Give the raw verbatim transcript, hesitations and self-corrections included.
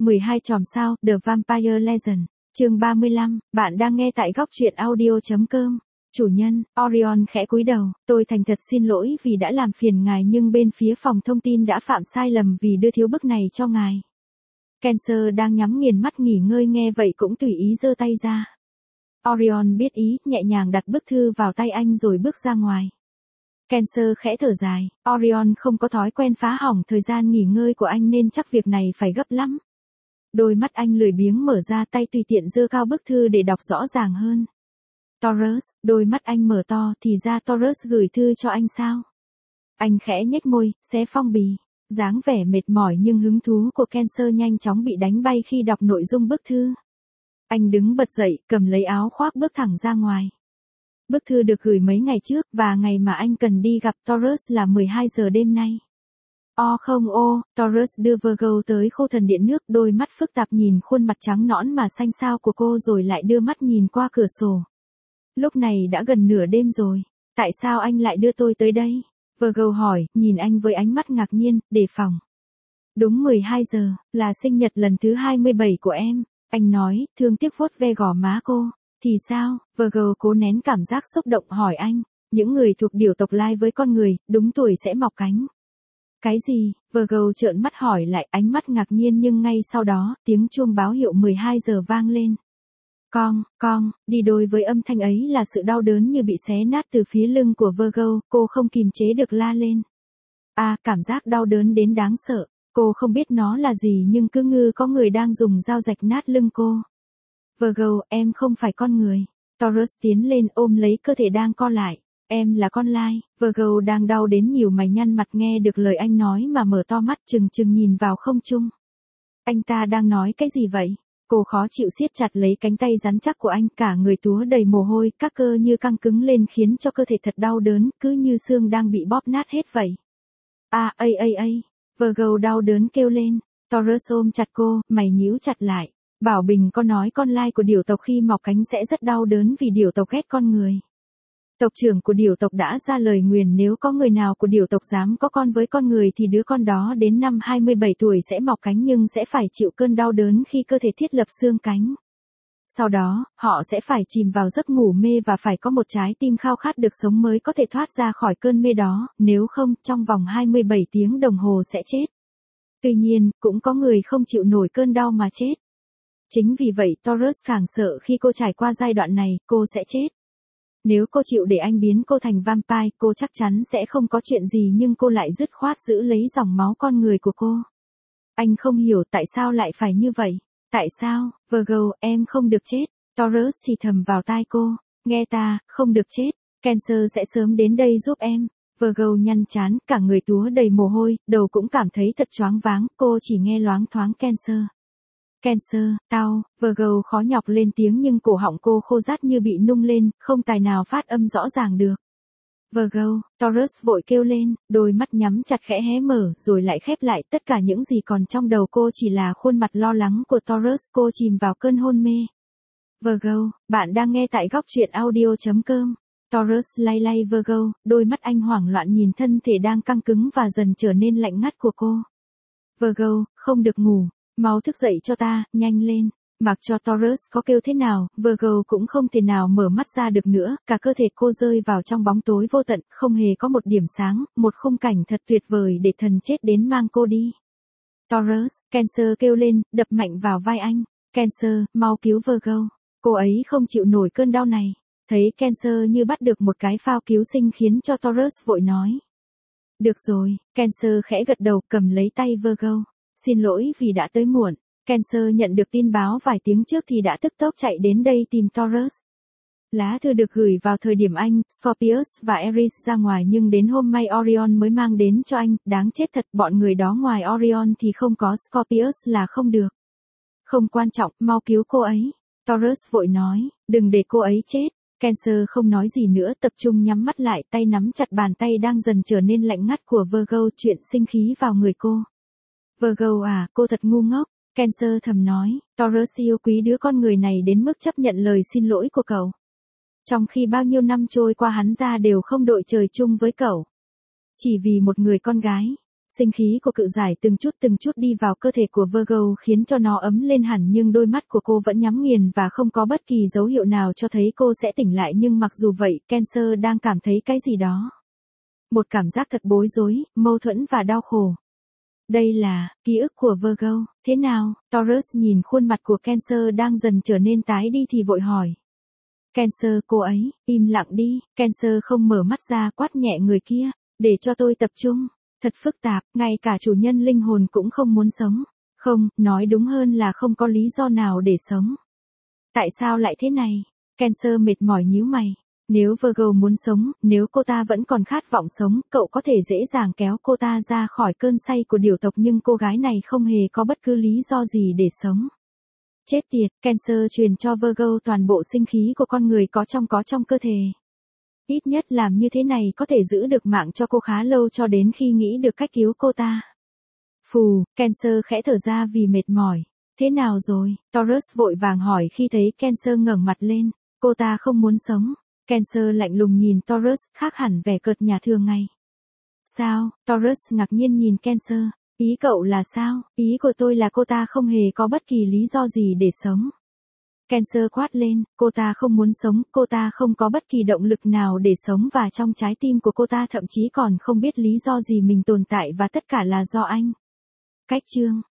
mười hai chòm sao, The Vampire Legend, chương ba mươi lăm, bạn đang nghe tại góc truyện audio chấm com. Chủ nhân, Orion khẽ cúi đầu, tôi thành thật xin lỗi vì đã làm phiền ngài nhưng bên phía phòng thông tin đã phạm sai lầm vì đưa thiếu bức này cho ngài. Cancer đang nhắm nghiền mắt nghỉ ngơi nghe vậy cũng tùy ý giơ tay ra. Orion biết ý, nhẹ nhàng đặt bức thư vào tay anh rồi bước ra ngoài. Cancer khẽ thở dài, Orion không có thói quen phá hỏng thời gian nghỉ ngơi của anh nên chắc việc này phải gấp lắm. Đôi mắt anh lười biếng mở ra, tay tùy tiện giơ cao bức thư để đọc rõ ràng hơn. Taurus, đôi mắt anh mở to, thì ra Taurus gửi thư cho anh sao? Anh khẽ nhếch môi, xé phong bì. Dáng vẻ mệt mỏi nhưng hứng thú của Cancer nhanh chóng bị đánh bay khi đọc nội dung bức thư. Anh đứng bật dậy, cầm lấy áo khoác bước thẳng ra ngoài. Bức thư được gửi mấy ngày trước và ngày mà anh cần đi gặp Taurus là mười hai giờ đêm nay. O không ô, Taurus đưa Virgo tới khu thần điện nước, đôi mắt phức tạp nhìn khuôn mặt trắng nõn mà xanh xao của cô rồi lại đưa mắt nhìn qua cửa sổ. Lúc này đã gần nửa đêm rồi, tại sao anh lại đưa tôi tới đây? Virgo hỏi, nhìn anh với ánh mắt ngạc nhiên, đề phòng. Đúng mười hai giờ, là sinh nhật lần thứ hai mươi bảy của em, anh nói, thương tiếc vuốt ve gò má cô. Thì sao? Virgo cố nén cảm giác xúc động hỏi anh. Những người thuộc điểu tộc lai với con người, đúng tuổi sẽ mọc cánh. Cái gì? Virgo trợn mắt hỏi lại, ánh mắt ngạc nhiên nhưng ngay sau đó, tiếng chuông báo hiệu mười hai giờ vang lên. Con, con, đi đôi với âm thanh ấy là sự đau đớn như bị xé nát từ phía lưng của Virgo, cô không kìm chế được la lên. À, cảm giác đau đớn đến đáng sợ, cô không biết nó là gì nhưng cứ ngư có người đang dùng dao rạch nát lưng cô. Virgo, em không phải con người. Taurus tiến lên ôm lấy cơ thể đang co lại. Em là con lai. Virgo đang đau đến nhiều mày nhăn mặt nghe được lời anh nói mà mở to mắt trừng trừng nhìn vào không trung. Anh ta đang nói cái gì vậy? Cô khó chịu siết chặt lấy cánh tay rắn chắc của anh, cả người túa đầy mồ hôi, các cơ như căng cứng lên khiến cho cơ thể thật đau đớn, cứ như xương đang bị bóp nát hết vậy. À, ây ây ây. Virgo đau đớn kêu lên. Taurus ôm chặt cô, mày nhíu chặt lại. Bảo Bình có nói con lai của điểu tộc khi mọc cánh sẽ rất đau đớn vì điểu tộc ghét con người. Tộc trưởng của điểu tộc đã ra lời nguyền nếu có người nào của điểu tộc dám có con với con người thì đứa con đó đến năm hai mươi bảy tuổi sẽ mọc cánh nhưng sẽ phải chịu cơn đau đớn khi cơ thể thiết lập xương cánh. Sau đó, họ sẽ phải chìm vào giấc ngủ mê và phải có một trái tim khao khát được sống mới có thể thoát ra khỏi cơn mê đó, nếu không, trong vòng hai mươi bảy tiếng đồng hồ sẽ chết. Tuy nhiên, cũng có người không chịu nổi cơn đau mà chết. Chính vì vậy Taurus càng sợ khi cô trải qua giai đoạn này, cô sẽ chết. Nếu cô chịu để anh biến cô thành vampire, cô chắc chắn sẽ không có chuyện gì nhưng cô lại dứt khoát giữ lấy dòng máu con người của cô. Anh không hiểu tại sao lại phải như vậy. Tại sao, Virgo, em không được chết. Taurus thì thầm vào tai cô. Nghe ta, không được chết. Cancer sẽ sớm đến đây giúp em. Virgo nhăn trán, cả người túa đầy mồ hôi, đầu cũng cảm thấy thật choáng váng, cô chỉ nghe loáng thoáng Cancer. Cancer, tao, Virgo khó nhọc lên tiếng nhưng cổ họng cô khô rát như bị nung lên, không tài nào phát âm rõ ràng được. Virgo, Taurus vội kêu lên, đôi mắt nhắm chặt khẽ hé mở rồi lại khép lại, tất cả những gì còn trong đầu cô chỉ là khuôn mặt lo lắng của Taurus, cô chìm vào cơn hôn mê. Virgo, bạn đang nghe tại góc truyện audio chấm com. Taurus lay lay Virgo, đôi mắt anh hoảng loạn nhìn thân thể đang căng cứng và dần trở nên lạnh ngắt của cô. Virgo, không được ngủ. Mau thức dậy cho ta, nhanh lên. Mặc cho Taurus có kêu thế nào, Virgo cũng không thể nào mở mắt ra được nữa, cả cơ thể cô rơi vào trong bóng tối vô tận, không hề có một điểm sáng, một khung cảnh thật tuyệt vời để thần chết đến mang cô đi. Taurus, Cancer kêu lên, đập mạnh vào vai anh. Cancer, mau cứu Virgo. Cô ấy không chịu nổi cơn đau này. Thấy Cancer như bắt được một cái phao cứu sinh khiến cho Taurus vội nói. Được rồi, Cancer khẽ gật đầu cầm lấy tay Virgo. Xin lỗi vì đã tới muộn. Cancer nhận được tin báo vài tiếng trước thì đã tức tốc chạy đến đây tìm Taurus. Lá thư được gửi vào thời điểm anh, Scorpius và Aries ra ngoài nhưng đến hôm may Orion mới mang đến cho anh, đáng chết thật, bọn người đó ngoài Orion thì không có Scorpius là không được. Không quan trọng, mau cứu cô ấy. Taurus vội nói, đừng để cô ấy chết. Cancer không nói gì nữa, tập trung nhắm mắt lại, tay nắm chặt bàn tay đang dần trở nên lạnh ngắt của Virgo, chuyện sinh khí vào người cô. Virgo à, cô thật ngu ngốc, Cancer thầm nói, Taurus yêu quý đứa con người này đến mức chấp nhận lời xin lỗi của cậu. Trong khi bao nhiêu năm trôi qua hắn ra đều không đội trời chung với cậu. Chỉ vì một người con gái. Sinh khí của cự giải từng chút từng chút đi vào cơ thể của Virgo khiến cho nó ấm lên hẳn, nhưng đôi mắt của cô vẫn nhắm nghiền và không có bất kỳ dấu hiệu nào cho thấy cô sẽ tỉnh lại. Nhưng mặc dù vậy, Cancer đang cảm thấy cái gì đó. Một cảm giác thật bối rối, mâu thuẫn và đau khổ. Đây là ký ức của Virgo. Thế nào? Taurus nhìn khuôn mặt của Cancer đang dần trở nên tái đi thì vội hỏi. Cancer, cô ấy, im lặng đi. Cancer không mở mắt ra, quát nhẹ người kia. Để cho tôi tập trung. Thật phức tạp, ngay cả chủ nhân linh hồn cũng không muốn sống. Không, nói đúng hơn là không có lý do nào để sống. Tại sao lại thế này? Cancer mệt mỏi nhíu mày. Nếu Virgo muốn sống, nếu cô ta vẫn còn khát vọng sống, cậu có thể dễ dàng kéo cô ta ra khỏi cơn say của điểu tộc, nhưng cô gái này không hề có bất cứ lý do gì để sống. Chết tiệt, Cancer truyền cho Virgo toàn bộ sinh khí của con người có trong có trong cơ thể. Ít nhất làm như thế này có thể giữ được mạng cho cô khá lâu, cho đến khi nghĩ được cách cứu cô ta. Phù, Cancer khẽ thở ra vì mệt mỏi. Thế nào rồi? Taurus vội vàng hỏi khi thấy Cancer ngẩng mặt lên. Cô ta không muốn sống. Cancer lạnh lùng nhìn Taurus, khác hẳn vẻ cợt nhả thường ngày. Sao? Taurus ngạc nhiên nhìn Cancer. Ý cậu là sao? Ý của tôi là cô ta không hề có bất kỳ lý do gì để sống. Cancer quát lên, cô ta không muốn sống, cô ta không có bất kỳ động lực nào để sống, và trong trái tim của cô ta thậm chí còn không biết lý do gì mình tồn tại, và tất cả là do anh. Cách chương